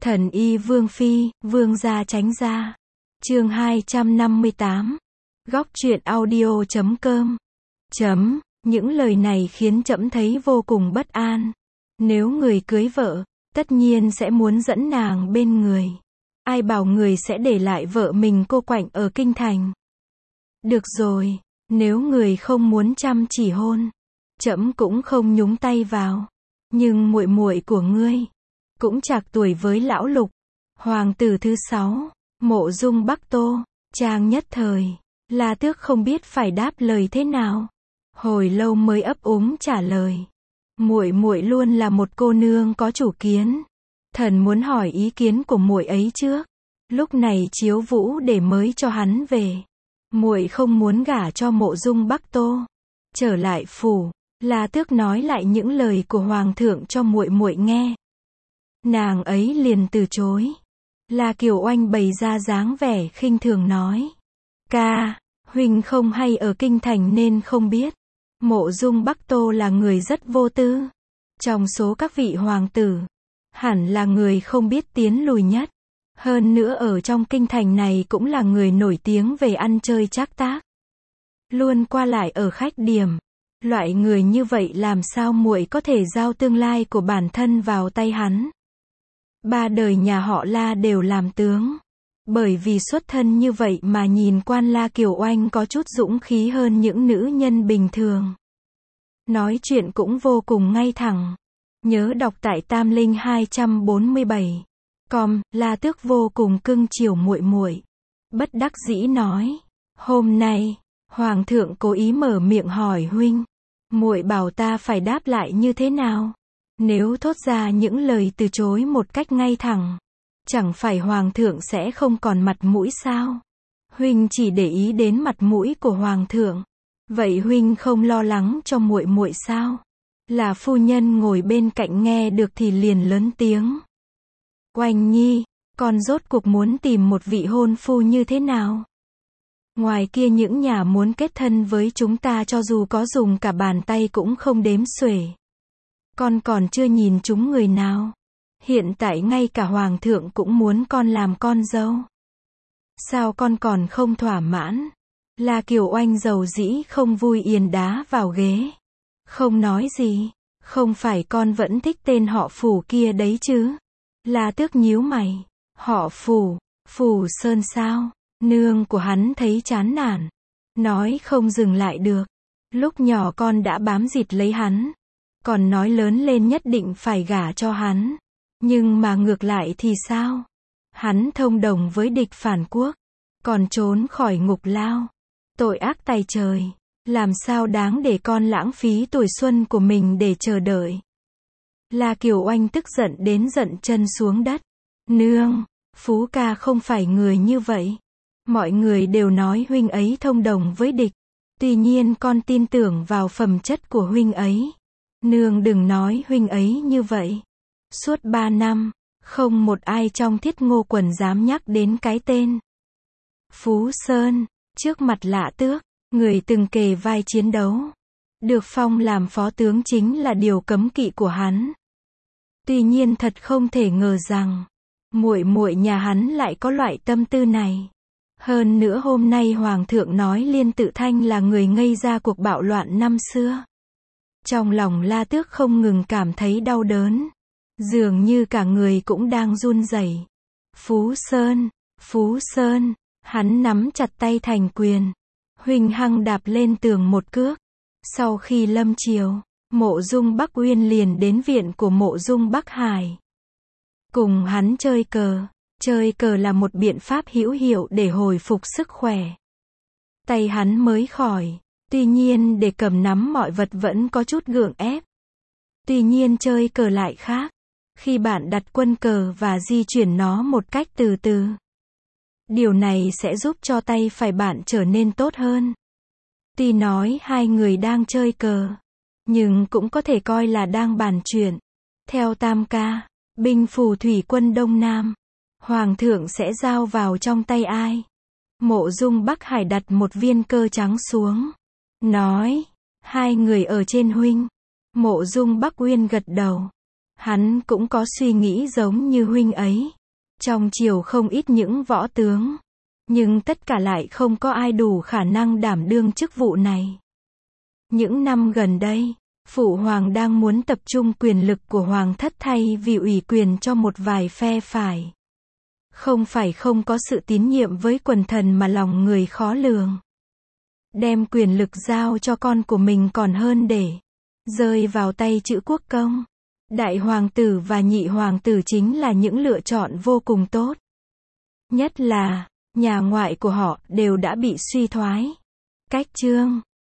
Thần y vương phi, vương gia tránh ra. Chương 258. Góc truyện audio.com. Những lời này khiến trẫm thấy vô cùng bất an. Nếu người cưới vợ, tất nhiên sẽ muốn dẫn nàng bên người. Ai bảo người sẽ để lại vợ mình cô quạnh ở kinh thành. Được rồi, nếu người không muốn chăm chỉ hôn, trẫm cũng không nhúng tay vào. Nhưng muội muội của ngươi cũng trạc tuổi với lão Lục, hoàng tử thứ 6, Mộ Dung Bắc Tô. Trang nhất thời, La Tước không biết phải đáp lời thế nào. Hồi lâu mới ấp úng trả lời. Muội muội luôn là một cô nương có chủ kiến. Thần muốn hỏi ý kiến của muội ấy trước. Lúc này chiếu vũ để mới cho hắn về. Muội không muốn gả cho Mộ Dung Bắc Tô. Trở lại phủ, La Tước nói lại những lời của hoàng thượng cho muội muội nghe. Nàng ấy liền từ chối. La Kiều Oanh bày ra dáng vẻ khinh thường nói. Ca, huynh không hay ở kinh thành nên không biết. Mộ Dung Bắc Tô là người rất vô tư. Trong số các vị hoàng tử, hẳn là người không biết tiến lùi nhất. Hơn nữa ở trong kinh thành này cũng là người nổi tiếng về ăn chơi trác tác. Luôn qua lại ở khách điếm. Loại người như vậy làm sao muội có thể giao tương lai của bản thân vào tay hắn. 3 đời nhà họ La đều làm tướng. Bởi vì xuất thân như vậy mà nhìn quan La Kiều Oanh có chút dũng khí hơn những nữ nhân bình thường. Nói chuyện cũng vô cùng ngay thẳng. Nhớ đọc tại Tam Linh 247. La Tước vô cùng cưng chiều muội muội. Bất đắc dĩ nói. Hôm nay, hoàng thượng cố ý mở miệng hỏi huynh. Muội bảo ta phải đáp lại như thế nào? Nếu thốt ra những lời từ chối một cách ngay thẳng, chẳng phải hoàng thượng sẽ không còn mặt mũi sao? Huynh chỉ để ý đến mặt mũi của hoàng thượng. Vậy huynh không lo lắng cho muội muội sao? Là phu nhân ngồi bên cạnh nghe được thì liền lớn tiếng. Oanh nhi, con rốt cuộc muốn tìm một vị hôn phu như thế nào? Ngoài kia những nhà muốn kết thân với chúng ta cho dù có dùng cả bàn tay cũng không đếm xuể. Con còn chưa nhìn chúng người nào. Hiện tại ngay cả hoàng thượng cũng muốn con làm con dâu. Sao con còn không thỏa mãn? La Kiều Oanh dầu dĩ không vui yền đá vào ghế. Không nói gì. Không phải con vẫn thích tên họ Phủ kia đấy chứ? La Tước nhíu mày. Họ Phủ, Phủ Sơn sao? Nương của hắn thấy chán nản. Nói không dừng lại được. Lúc nhỏ con đã bám dịt lấy hắn. Còn nói lớn lên nhất định phải gả cho hắn. Nhưng mà ngược lại thì sao? Hắn thông đồng với địch phản quốc. Còn trốn khỏi ngục lao. Tội ác tày trời. Làm sao đáng để con lãng phí tuổi xuân của mình để chờ đợi. La Kiều Oanh tức giận đến giận chân xuống đất. Nương, Phú ca không phải người như vậy. Mọi người đều nói huynh ấy thông đồng với địch. Tuy nhiên con tin tưởng vào phẩm chất của huynh ấy. Nương đừng nói huynh ấy như vậy. Suốt 3 năm, không một ai trong Thiết Ngô quần dám nhắc đến cái tên Phú Sơn. Trước mặt Lạ Tước, người từng kề vai chiến đấu, được phong làm phó tướng chính là điều cấm kỵ của hắn. Tuy nhiên thật không thể ngờ rằng muội muội nhà hắn lại có loại tâm tư này. Hơn nữa hôm nay hoàng thượng nói Liên Tự Thanh là người gây ra cuộc bạo loạn năm xưa. Trong lòng La Tước không ngừng cảm thấy đau đớn. Dường như cả người cũng đang run rẩy. Phú Sơn, hắn nắm chặt tay thành quyền. Huỳnh hăng đạp lên tường một cước. Sau khi lâm chiều, Mộ Dung Bắc Uyên liền đến viện của Mộ Dung Bắc Hải. Cùng hắn chơi cờ. Chơi cờ là một biện pháp hữu hiệu để hồi phục sức khỏe. Tay hắn mới khỏi. Tuy nhiên để cầm nắm mọi vật vẫn có chút gượng ép. Tuy nhiên chơi cờ lại khác. Khi bạn đặt quân cờ và di chuyển nó một cách từ từ. Điều này sẽ giúp cho tay phải bạn trở nên tốt hơn. Tuy nói hai người đang chơi cờ, nhưng cũng có thể coi là đang bàn chuyện. Theo Tam ca, binh phù thủy quân Đông Nam, hoàng thượng sẽ giao vào trong tay ai? Mộ Dung Bắc Hải đặt một viên cơ trắng xuống. Nói, hai người ở trên huynh. Mộ Dung Bắc Uyên gật đầu. Hắn cũng có suy nghĩ giống như huynh ấy. Trong triều không ít những võ tướng, nhưng tất cả lại không có ai đủ khả năng đảm đương chức vụ này. Những năm gần đây, Phụ Hoàng đang muốn tập trung quyền lực của Hoàng thất thay vì ủy quyền cho một vài phe phái. Không phải không có sự tín nhiệm với quần thần mà lòng người khó lường. Đem quyền lực giao cho con của mình còn hơn để rơi vào tay chữ quốc công. Đại hoàng tử và nhị hoàng tử chính là những lựa chọn vô cùng tốt. Nhất là, nhà ngoại của họ đều đã bị suy thoái. Cách chương